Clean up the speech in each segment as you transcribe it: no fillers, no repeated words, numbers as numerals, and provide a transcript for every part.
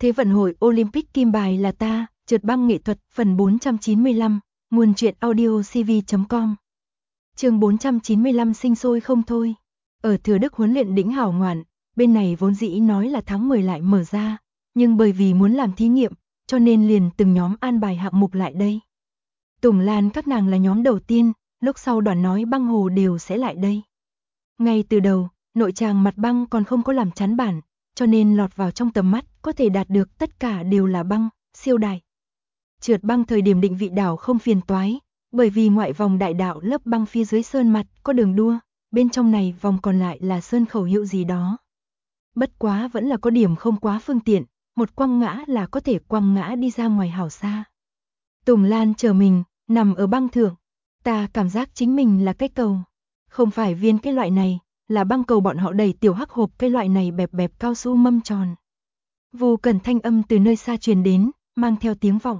Thế vận hội Olympic kim bài là ta, trượt băng nghệ thuật, phần 495, nguồn truyện audio cv.com. Chương 495 sinh sôi không thôi. Ở Thừa Đức huấn luyện đỉnh hảo ngoạn, bên này vốn dĩ nói là tháng 10 lại mở ra, nhưng bởi vì muốn làm thí nghiệm, cho nên liền từng nhóm an bài hạng mục lại đây. Tùng Lan các nàng là nhóm đầu tiên, lúc sau Đoàn nói băng hồ đều sẽ lại đây. Ngay từ đầu, nội tràng mặt băng còn không có làm chắn bản, cho nên lọt vào trong tầm mắt có thể đạt được tất cả đều là băng, siêu đại. Trượt băng thời điểm định vị đảo không phiền toái, bởi vì ngoại vòng đại đạo lớp băng phía dưới sơn mặt có đường đua, bên trong này vòng còn lại là sơn khẩu hiệu gì đó. Bất quá vẫn là có điểm không quá phương tiện, một quăng ngã là có thể quăng ngã đi ra ngoài hảo xa. Tùng Lan chờ mình, nằm ở băng thượng, ta cảm giác chính mình là cái cầu, không phải viên cái loại này, là băng cầu bọn họ đầy tiểu hắc hộp cái loại này bẹp bẹp cao su mâm tròn. Vô cần thanh âm từ nơi xa truyền đến, mang theo tiếng vọng.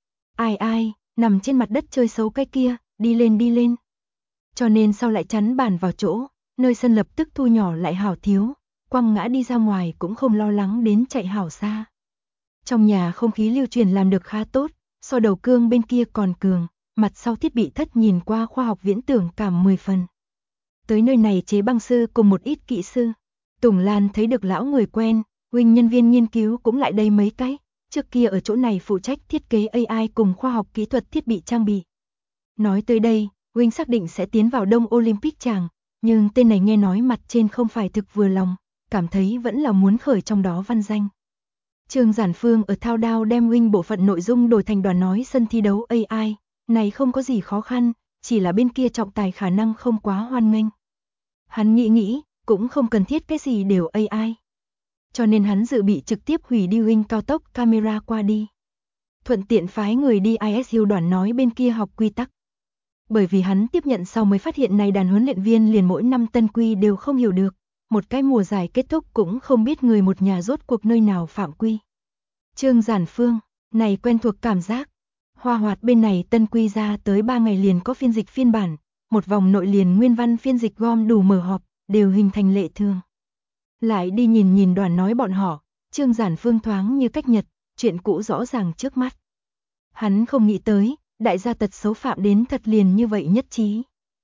Ai, nằm trên mặt đất chơi xấu cái kia, đi lên đi lên. Cho nên sau lại chắn bàn vào chỗ, nơi sân lập tức thu nhỏ lại hảo thiếu, quăng ngã đi ra ngoài cũng không lo lắng đến chạy hảo xa. Trong nhà không khí lưu truyền làm được khá tốt, so đầu cương bên kia còn cường, mặt sau thiết bị thất nhìn qua khoa học viễn tưởng cảm 10 phần. Tới nơi này chế băng sư cùng một ít kỹ sư. Tùng Lan thấy được lão người quen, huynh nhân viên nghiên cứu cũng lại đây mấy cái, trước kia ở chỗ này phụ trách thiết kế AI cùng khoa học kỹ thuật thiết bị trang bị. Nói tới đây, huynh xác định sẽ tiến vào Đông Olympic chàng, nhưng tên này nghe nói mặt trên không phải thực vừa lòng, cảm thấy vẫn là muốn khởi trong đó văn danh. Trương Giản Phương ở thao đao đem huynh bộ phận nội dung đổi thành Đoàn nói sân thi đấu AI, này không có gì khó khăn, chỉ là bên kia trọng tài khả năng không quá hoan nghênh. Hắn nghĩ, cũng không cần thiết cái gì đều AI. Cho nên hắn dự bị trực tiếp hủy đi huynh cao tốc camera qua đi. Thuận tiện phái người đi ISU Đoàn nói bên kia học quy tắc. Bởi vì hắn tiếp nhận sau mới phát hiện này đàn huấn luyện viên liền mỗi năm tân quy đều không hiểu được, một cái mùa giải kết thúc cũng không biết người một nhà rốt cuộc nơi nào phạm quy. Trương Giản Phương, này quen thuộc cảm giác. Hoa Hoạt bên này tân quy ra tới 3 ngày liền có phiên dịch phiên bản, một vòng nội liền nguyên văn phiên dịch gom đủ mở họp, đều hình thành lệ thường. Lại đi nhìn Đoàn nói bọn họ, Trương Giản Phương thoáng như cách nhật, chuyện cũ rõ ràng trước mắt. Hắn không nghĩ tới, đại gia tật xấu phạm đến thật liền như vậy nhất trí.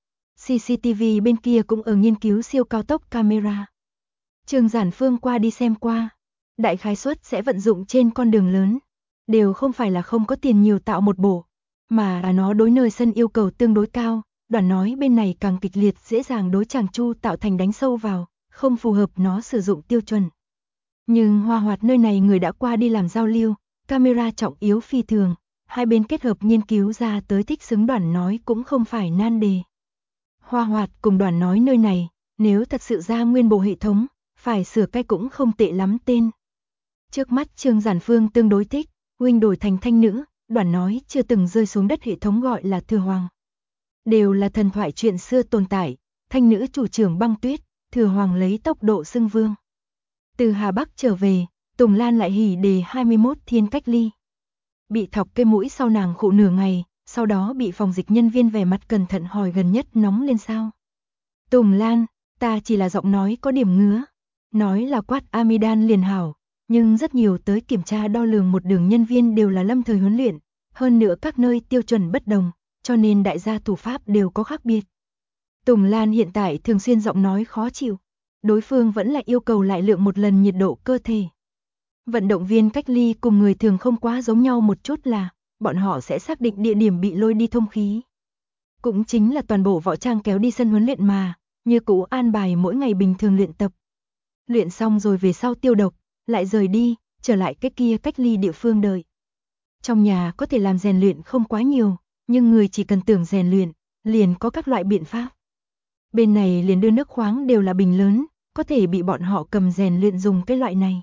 CCTV bên kia cũng ở nghiên cứu siêu cao tốc camera. Trương Giản Phương qua đi xem qua, đại khái suất sẽ vận dụng trên con đường lớn, đều không phải là không có tiền nhiều tạo một bộ, mà là nó đối nơi sân yêu cầu tương đối cao, Đoàn nói bên này càng kịch liệt dễ dàng đối chàng chu tạo thành đánh sâu vào, không phù hợp nó sử dụng tiêu chuẩn. Nhưng Hoa Hoạt nơi này người đã qua đi làm giao lưu, camera trọng yếu phi thường, hai bên kết hợp nghiên cứu ra tới thích xứng Đoàn nói cũng không phải nan đề. Hoa Hoạt cùng Đoàn nói nơi này, nếu thật sự ra nguyên bộ hệ thống, phải sửa cái cũng không tệ lắm tên. Trước mắt Trương Giản Phương tương đối thích, huynh đổi thành thanh nữ, Đoàn nói chưa từng rơi xuống đất hệ thống gọi là Thừa Hoàng. Đều là thần thoại chuyện xưa tồn tại, thanh nữ chủ trưởng băng tuyết, Thừa Hoàng lấy tốc độ xưng vương. Từ Hà Bắc trở về, Tùng Lan lại hỉ đề 21 thiên cách ly. Bị thọc cây mũi sau nàng khụ nửa ngày, sau đó bị phòng dịch nhân viên vẻ mặt cẩn thận hỏi gần nhất nóng lên sao. Tùng Lan, ta chỉ là giọng nói có điểm ngứa. Nói là quát amidan liền hảo, nhưng rất nhiều tới kiểm tra đo lường một đường nhân viên đều là lâm thời huấn luyện, hơn nữa các nơi tiêu chuẩn bất đồng, cho nên đại gia thủ pháp đều có khác biệt. Tùng Lan hiện tại thường xuyên giọng nói khó chịu, đối phương vẫn lại yêu cầu lại lượng một lần nhiệt độ cơ thể. Vận động viên cách ly cùng người thường không quá giống nhau một chút là, bọn họ sẽ xác định địa điểm bị lôi đi thông khí. Cũng chính là toàn bộ võ trang kéo đi sân huấn luyện mà, như cũ an bài mỗi ngày bình thường luyện tập. Luyện xong rồi về sau tiêu độc, lại rời đi, trở lại cái kia cách ly địa phương đợi. Trong nhà có thể làm rèn luyện không quá nhiều, nhưng người chỉ cần tưởng rèn luyện, liền có các loại biện pháp. Bên này liền đưa nước khoáng đều là bình lớn, có thể bị bọn họ cầm rèn luyện dùng cái loại này.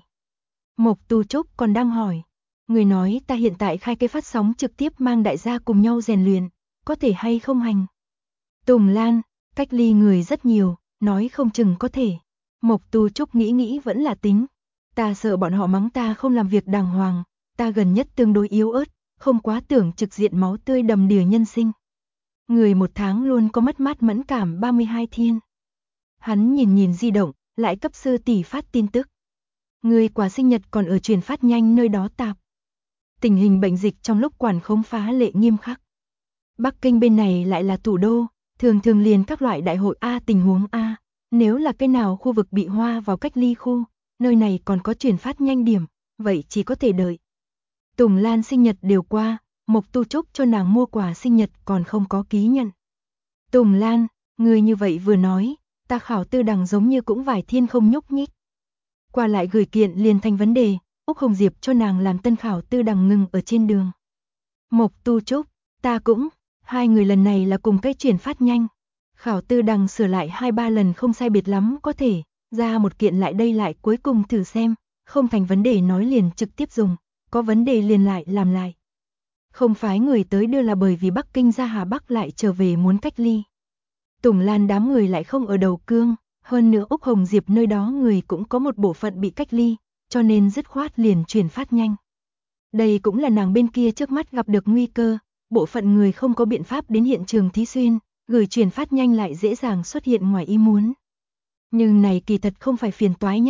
Mộc Tu Trúc còn đang hỏi, người nói ta hiện tại khai cái phát sóng trực tiếp mang đại gia cùng nhau rèn luyện, có thể hay không hành? Tùng Lan, cách ly người rất nhiều, nói không chừng có thể. Mộc Tu Trúc nghĩ vẫn là tính. Ta sợ bọn họ mắng ta không làm việc đàng hoàng, ta gần nhất tương đối yếu ớt, không quá tưởng trực diện máu tươi đầm đìa nhân sinh. Người một tháng luôn có mất mát mẫn cảm 32 thiên. Hắn nhìn di động, lại cấp sư tỷ phát tin tức. Người quà sinh nhật còn ở chuyển phát nhanh nơi đó tạp. Tình hình bệnh dịch trong lúc quản khống phá lệ nghiêm khắc. Bắc Kinh bên này lại là thủ đô, thường thường liền các loại đại hội tình huống A, nếu là cái nào khu vực bị hoa vào cách ly khu, nơi này còn có chuyển phát nhanh điểm, vậy chỉ có thể đợi. Tùng Lan sinh nhật đều qua, Mộc Tu Trúc cho nàng mua quà sinh nhật còn không có ký nhận. Tùng Lan, người như vậy vừa nói, ta Khảo Tư Đằng giống như cũng vài thiên không nhúc nhích. Qua lại gửi kiện liền thành vấn đề, Úc Hồng Diệp cho nàng làm tân Khảo Tư Đằng ngừng ở trên đường. Mộc Tu Trúc, ta cũng, hai người lần này là cùng cái chuyển phát nhanh. Khảo Tư Đằng sửa lại 2-3 lần không sai biệt lắm có thể, ra một kiện lại đây lại cuối cùng thử xem, không thành vấn đề nói liền trực tiếp dùng, có vấn đề liền lại làm lại. Không phái người tới đưa là bởi vì Bắc Kinh ra Hà Bắc lại trở về muốn cách ly. Tùng Lan đám người lại không ở đầu cương, hơn nữa Úc Hồng Diệp nơi đó người cũng có một bộ phận bị cách ly, cho nên dứt khoát liền chuyển phát nhanh. Đây cũng là nàng bên kia trước mắt gặp được nguy cơ, bộ phận người không có biện pháp đến hiện trường thí xuyên, gửi chuyển phát nhanh lại dễ dàng xuất hiện ngoài ý muốn. Nhưng này kỳ thật không phải phiền toái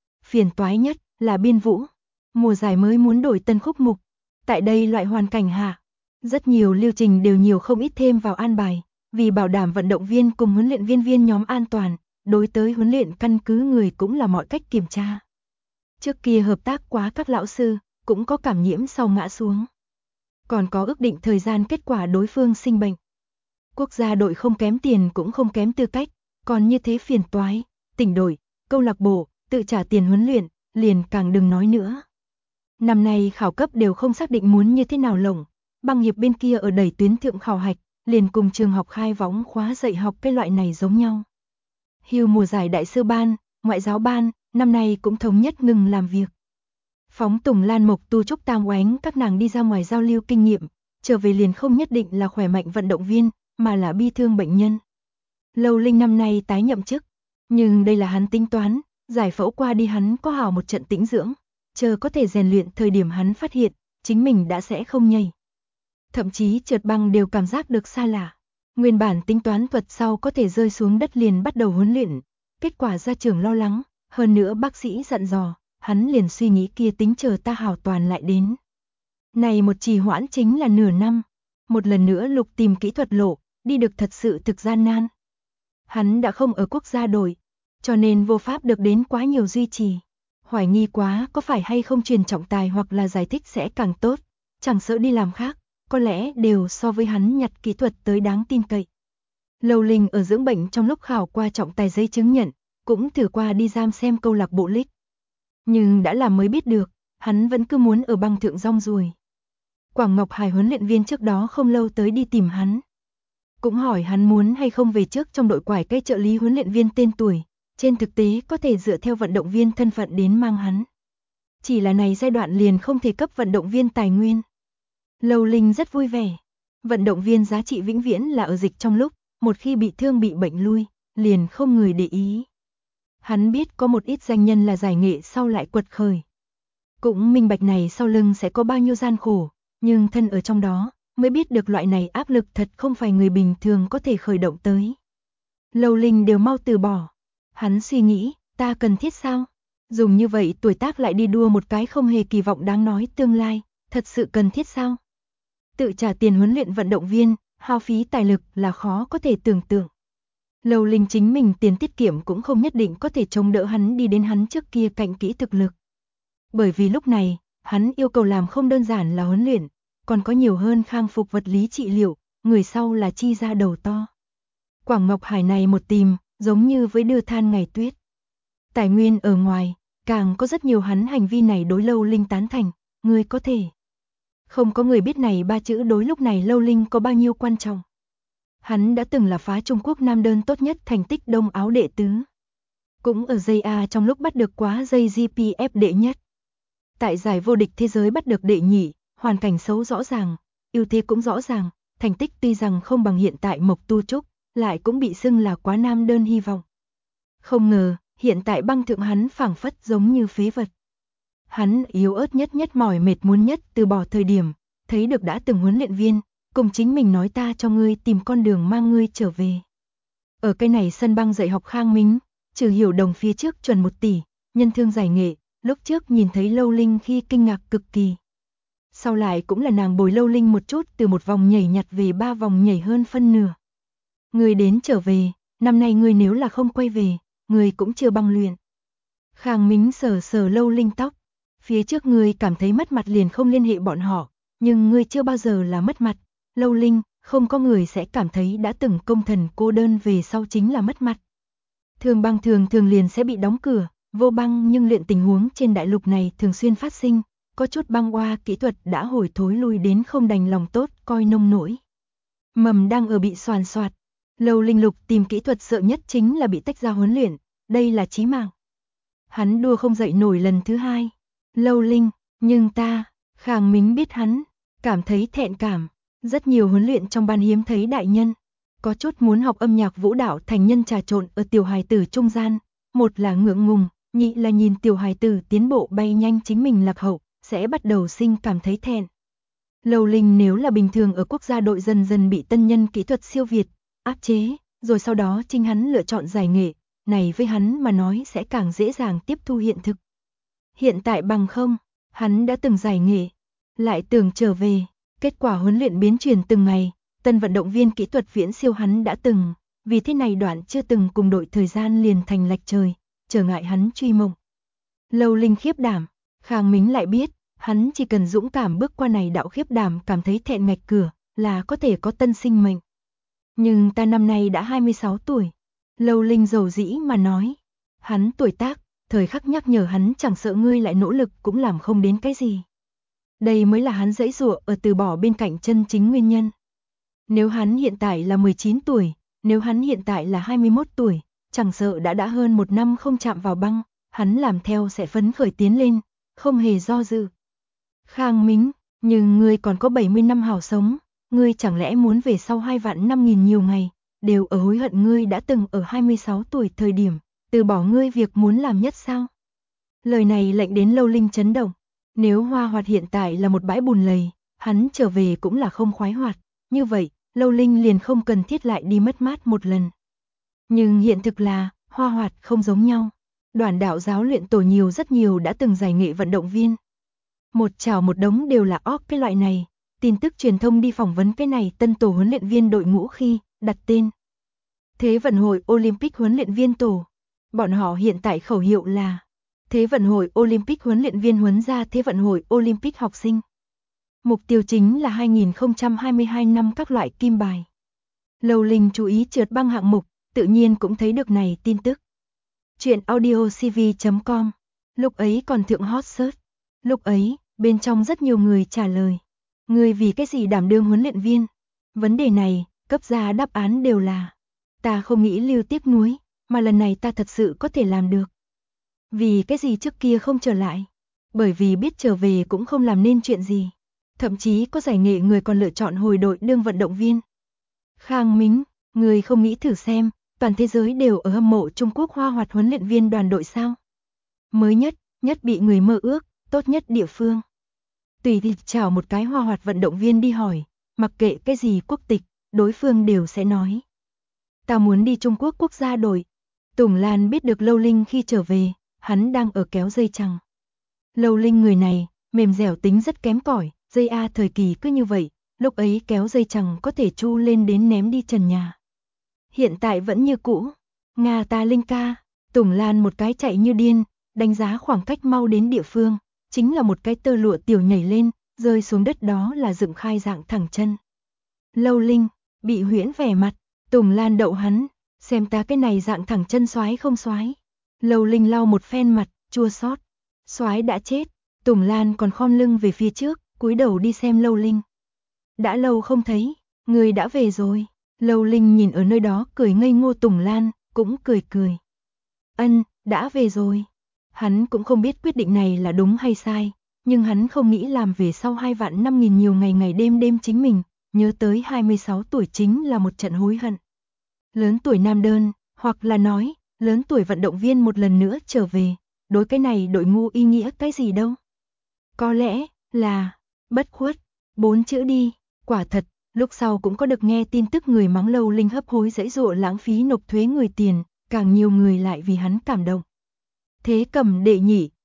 nhất là Biên Vũ. Mùa giải mới muốn đổi tân khúc mục, tại đây loại hoàn cảnh hạ, rất nhiều lưu trình đều nhiều không ít thêm vào an bài, vì bảo đảm vận động viên cùng huấn luyện viên nhóm an toàn, đối tới huấn luyện căn cứ người cũng là mọi cách kiểm tra. Trước kia hợp tác quá các lão sư, cũng có cảm nhiễm sau ngã xuống. Còn có ước định thời gian kết quả đối phương sinh bệnh. Quốc gia đội không kém tiền cũng không kém tư cách, còn như thế phiền toái, tỉnh đội, câu lạc bộ, tự trả tiền huấn luyện, liền càng đừng nói nữa. Năm nay khảo cấp đều không xác định muốn như thế nào lồng, băng hiệp bên kia ở đẩy tuyến thượng khảo hạch, liền cùng trường học khai võng khóa dạy học cái loại này giống nhau. Hưu mùa giải đại sư ban, ngoại giáo ban, năm nay cũng thống nhất ngừng làm việc. Phóng Tùng Lan Mộc Tu Trúc Tam Oánh các nàng đi ra ngoài giao lưu kinh nghiệm, trở về liền không nhất định là khỏe mạnh vận động viên, mà là bi thương bệnh nhân. Lâu Linh năm nay tái nhậm chức, nhưng đây là hắn tính toán, giải phẫu qua đi hắn có hào một trận tĩnh dưỡng, chờ có thể rèn luyện thời điểm hắn phát hiện, chính mình đã sẽ không nhảy. Thậm chí trượt băng đều cảm giác được xa lạ. Nguyên bản tính toán thuật sau có thể rơi xuống đất liền bắt đầu huấn luyện, kết quả ra trường lo lắng, hơn nữa bác sĩ dặn dò, hắn liền suy nghĩ kia tính chờ ta hảo toàn lại đến. Này một trì hoãn chính là nửa năm, một lần nữa lục tìm kỹ thuật lộ, đi được thật sự thực gian nan. Hắn đã không ở quốc gia đội, cho nên vô pháp được đến quá nhiều duy trì. Hoài nghi quá có phải hay không truyền trọng tài hoặc là giải thích sẽ càng tốt, chẳng sợ đi làm khác, có lẽ đều so với hắn nhặt kỹ thuật tới đáng tin cậy. Lâu Linh ở dưỡng bệnh trong lúc khảo qua trọng tài giấy chứng nhận, cũng thử qua đi giam xem câu lạc bộ League. Nhưng đã làm mới biết được, hắn vẫn cứ muốn ở băng thượng rong ruổi. Quảng Ngọc Hải huấn luyện viên trước đó không lâu tới đi tìm hắn. Cũng hỏi hắn muốn hay không về trước trong đội quải cây trợ lý huấn luyện viên tên tuổi, trên thực tế có thể dựa theo vận động viên thân phận đến mang hắn. Chỉ là này giai đoạn liền không thể cấp vận động viên tài nguyên. Lâu Linh rất vui vẻ. Vận động viên giá trị vĩnh viễn là ở dịch trong lúc, một khi bị thương bị bệnh lui, liền không người để ý. Hắn biết có một ít danh nhân là giải nghệ sau lại quật khởi. Cũng minh bạch này sau lưng sẽ có bao nhiêu gian khổ, nhưng thân ở trong đó, mới biết được loại này áp lực thật không phải người bình thường có thể khởi động tới. Lâu Linh đều mau từ bỏ. Hắn suy nghĩ, ta cần thiết sao? Dùng như vậy tuổi tác lại đi đua một cái không hề kỳ vọng đáng nói tương lai, thật sự cần thiết sao? Tự trả tiền huấn luyện vận động viên, hao phí tài lực là khó có thể tưởng tượng. Lâu Linh chính mình tiền tiết kiệm cũng không nhất định có thể chống đỡ hắn đi đến hắn trước kia cạnh kỹ thực lực. Bởi vì lúc này, hắn yêu cầu làm không đơn giản là huấn luyện, còn có nhiều hơn khang phục vật lý trị liệu, người sau là chi ra đầu to. Quảng Ngọc Hải này một tìm, giống như với đưa than ngày tuyết. Tài nguyên ở ngoài, càng có rất nhiều hắn hành vi này đối Lâu Linh tán thành, người có thể. Không có người biết này ba chữ đối lúc này Lâu Linh có bao nhiêu quan trọng. Hắn đã từng là phá Trung Quốc nam đơn tốt nhất thành tích Đông Áo đệ tứ. Cũng ở dây A trong lúc bắt được quá dây GPF đệ nhất. Tại giải vô địch thế giới bắt được đệ nhị, hoàn cảnh xấu rõ ràng, ưu thế cũng rõ ràng, thành tích tuy rằng không bằng hiện tại Mộc Tu Trúc, lại cũng bị xưng là quá nam đơn hy vọng. Không ngờ, hiện tại băng thượng hắn phảng phất giống như phế vật. Hắn yếu ớt nhất mỏi mệt muốn nhất từ bỏ thời điểm, thấy được đã từng huấn luyện viên, cùng chính mình nói ta cho ngươi tìm con đường mang ngươi trở về. Ở cái này sân băng dạy học Khang Mính, trừ hiểu đồng phía trước chuẩn 1 tỷ, nhân thương giải nghệ, lúc trước nhìn thấy Lâu Linh khi kinh ngạc cực kỳ. Sau lại cũng là nàng bồi Lâu Linh một chút, từ một vòng nhảy nhặt về 3 vòng nhảy hơn phân nửa. Người đến trở về, năm nay người nếu là không quay về, người cũng chưa băng luyện. Khang Mính sờ sờ Lâu Linh tóc, phía trước người cảm thấy mất mặt liền không liên hệ bọn họ, nhưng người chưa bao giờ là mất mặt. Lâu Linh, không có người sẽ cảm thấy đã từng công thần cô đơn về sau chính là mất mặt. Thường băng thường thường liền sẽ bị đóng cửa, vô băng nhưng luyện tình huống trên đại lục này thường xuyên phát sinh, có chút băng hoa kỹ thuật đã hồi thối lui đến không đành lòng tốt coi nông nổi. Mầm đang ở bị soàn soạt, Lâu Linh Lục tìm kỹ thuật sợ nhất chính là bị tách ra huấn luyện, đây là chí mạng. Hắn đua không dậy nổi lần thứ hai. Lâu Linh, nhưng ta, Khang Mính biết hắn, cảm thấy thẹn cảm, rất nhiều huấn luyện trong ban hiếm thấy đại nhân. Có chút muốn học âm nhạc vũ đạo thành nhân trà trộn ở tiểu hài tử trung gian, một là ngượng ngùng, nhị là nhìn tiểu hài tử tiến bộ bay nhanh chính mình lạc hậu, sẽ bắt đầu sinh cảm thấy thẹn. Lâu Linh nếu là bình thường ở quốc gia đội dần dần bị tân nhân kỹ thuật siêu việt, áp chế, rồi sau đó chính hắn lựa chọn giải nghệ, này với hắn mà nói sẽ càng dễ dàng tiếp thu hiện thực. Hiện tại bằng không, hắn đã từng giải nghệ, lại tưởng trở về, kết quả huấn luyện biến chuyển từng ngày, tân vận động viên kỹ thuật viễn siêu hắn đã từng, vì thế này đoạn chưa từng cùng đội thời gian liền thành lệch trời, trở ngại hắn truy mộng. Lâu Linh khiếp đảm, Khang Mính lại biết, hắn chỉ cần dũng cảm bước qua này đạo khiếp đảm cảm thấy thẹn ngạch cửa, là có thể có tân sinh mệnh. Nhưng ta năm nay đã 26 tuổi. Lâu Linh dầu dĩ mà nói. Hắn tuổi tác, thời khắc nhắc nhở hắn chẳng sợ ngươi lại nỗ lực cũng làm không đến cái gì. Đây mới là hắn giãy giụa ở từ bỏ bên cạnh chân chính nguyên nhân. Nếu hắn hiện tại là 19 tuổi, nếu hắn hiện tại là 21 tuổi, chẳng sợ đã hơn một năm không chạm vào băng, hắn làm theo sẽ phấn khởi tiến lên, không hề do dự. Khang Mính, nhưng ngươi còn có 70 năm hào sống, ngươi chẳng lẽ muốn về sau 2.500.000 nhiều ngày, đều ở hối hận ngươi đã từng ở 26 tuổi thời điểm, từ bỏ ngươi việc muốn làm nhất sao? Lời này lệnh đến Lâu Linh chấn động, nếu Hoa Hoạt hiện tại là một bãi bùn lầy, hắn trở về cũng là không khoái hoạt, như vậy, Lâu Linh liền không cần thiết lại đi mất mát một lần. Nhưng hiện thực là, Hoa Hoạt không giống nhau. Đoàn đạo giáo luyện tổ nhiều rất nhiều đã từng giải nghệ vận động viên. Một chảo một đống đều là óc cái loại này, tin tức truyền thông đi phỏng vấn cái này tân tổ huấn luyện viên đội ngũ khi đặt tên Thế vận hội Olympic huấn luyện viên tổ. Bọn họ hiện tại khẩu hiệu là Thế vận hội Olympic huấn luyện viên huấn ra Thế vận hội Olympic học sinh. Mục tiêu chính là 2022 năm các loại kim bài. Lâu Linh chú ý trượt băng hạng mục, tự nhiên cũng thấy được này tin tức. Chuyện audiocv.com. Lúc ấy còn thượng hot search. Lúc ấy, bên trong rất nhiều người trả lời. Người vì cái gì đảm đương huấn luyện viên? Vấn đề này, cấp ra đáp án đều là ta không nghĩ lưu tiếc nuối, mà lần này ta thật sự có thể làm được. Vì cái gì trước kia không trở lại? Bởi vì biết trở về cũng không làm nên chuyện gì. Thậm chí có giải nghệ người còn lựa chọn hồi đội đương vận động viên. Khang Mính, người không nghĩ thử xem, toàn thế giới đều ở hâm mộ Trung Quốc Hoa Hoạt huấn luyện viên đoàn đội sao? Mới nhất bị người mơ ước, tốt nhất địa phương. Tùy thì chào một cái Hoa Hoạt vận động viên đi hỏi, mặc kệ cái gì quốc tịch, đối phương đều sẽ nói. Ta muốn đi Trung Quốc quốc gia đội. Tùng Lan biết được Lâu Linh khi trở về, hắn đang ở kéo dây chằng. Lâu Linh người này, mềm dẻo tính rất kém cỏi, dây A thời kỳ cứ như vậy, lúc ấy kéo dây chằng có thể chu lên đến ném đi trần nhà. Hiện tại vẫn như cũ, Nga ta Linh ca, Tùng Lan một cái chạy như điên, đánh giá khoảng cách mau đến địa phương, chính là một cái tơ lụa tiểu nhảy lên, rơi xuống đất đó là dựng khai dạng thẳng chân. Lâu Linh, bị huyễn vẻ mặt, Tùng Lan đậu hắn, xem ta cái này dạng thẳng chân xoái không xoái. Lâu Linh lau một phen mặt, chua xót. Xoái đã chết, Tùng Lan còn khom lưng về phía trước, cúi đầu đi xem Lâu Linh. Đã lâu không thấy, người đã về rồi. Lâu Linh nhìn ở nơi đó cười ngây ngô Tùng Lan, cũng cười. Ân, đã về rồi. Hắn cũng không biết quyết định này là đúng hay sai, nhưng hắn không nghĩ làm về sau 2.500.000 nhiều ngày đêm chính mình, nhớ tới 26 tuổi chính là một trận hối hận. Lớn tuổi nam đơn, hoặc là nói, lớn tuổi vận động viên một lần nữa trở về, đối cái này đội ngu ý nghĩa cái gì đâu. Có lẽ là bất khuất, 4 chữ đi, quả thật, lúc sau cũng có được nghe tin tức người mắng Lâu Linh hấp hối dãy dụa lãng phí nộp thuế người tiền, càng nhiều người lại vì hắn cảm động. Thế cầm đệ nhị,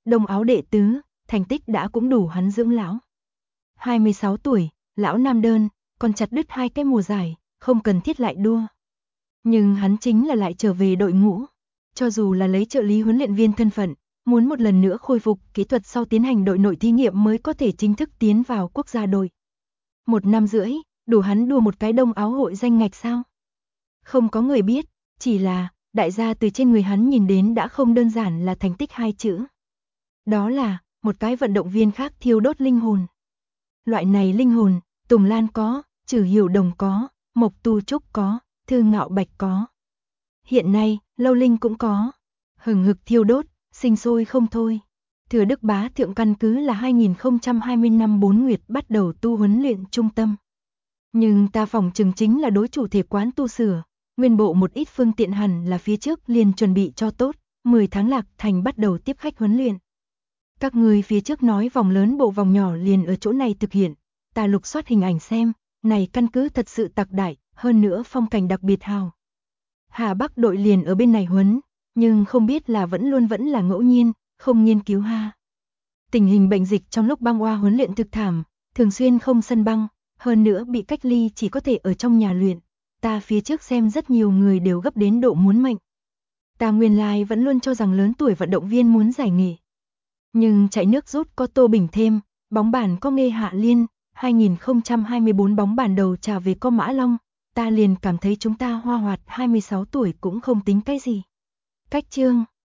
Đông áo đệ tứ, thành tích đã cũng đủ hắn dưỡng lão. 26 tuổi, lão nam đơn, còn chặt đứt 2 cái mùa giải, không cần thiết lại đua. Nhưng hắn chính là lại trở về đội ngũ. Cho dù là lấy trợ lý huấn luyện viên thân phận, muốn một lần nữa khôi phục kỹ thuật sau tiến hành đội nội thí nghiệm mới có thể chính thức tiến vào quốc gia đội. 1 năm rưỡi, đủ hắn đua một cái Đông áo hội danh ngạch sao? Không có người biết, chỉ là, đại gia từ trên người hắn nhìn đến đã không đơn giản là thành tích 2 chữ. Đó là, một cái vận động viên khác thiêu đốt linh hồn. Loại này linh hồn, Tùng Lan có, Trử Hiểu Đồng có, Mộc Tu Trúc có, Thư Ngạo Bạch có. Hiện nay, Lâu Linh cũng có. Hừng hực thiêu đốt, sinh sôi không thôi. Thừa Đức Bá Thượng căn cứ là 2020 năm 4 nguyệt bắt đầu tu huấn luyện trung tâm. Nhưng ta phỏng chừng chính là đối chủ thể quán tu sửa, nguyên bộ một ít phương tiện hẳn là phía trước liền chuẩn bị cho tốt, 10 tháng Lạc Thành bắt đầu tiếp khách huấn luyện. Các người phía trước nói vòng lớn bộ vòng nhỏ liền ở chỗ này thực hiện, ta lục soát hình ảnh xem, này căn cứ thật sự tặc đại, hơn nữa phong cảnh đặc biệt hào. Hà Bắc đội liền ở bên này huấn, nhưng không biết là vẫn là ngẫu nhiên, không nghiên cứu ha. Tình hình bệnh dịch trong lúc băng oa huấn luyện thực thảm, thường xuyên không sân băng, hơn nữa bị cách ly chỉ có thể ở trong nhà luyện. Ta phía trước xem rất nhiều người đều gấp đến độ muốn mệnh. Ta nguyên lai vẫn luôn cho rằng lớn tuổi vận động viên muốn giải nghề. Nhưng chạy nước rút có Tô Bình thêm, bóng bàn có Nghê Hạ Liên, 2024 bóng bàn đầu trả về có Mã Long, ta liền cảm thấy chúng ta Hoa Hoạt 26 tuổi cũng không tính cái gì. Cách chương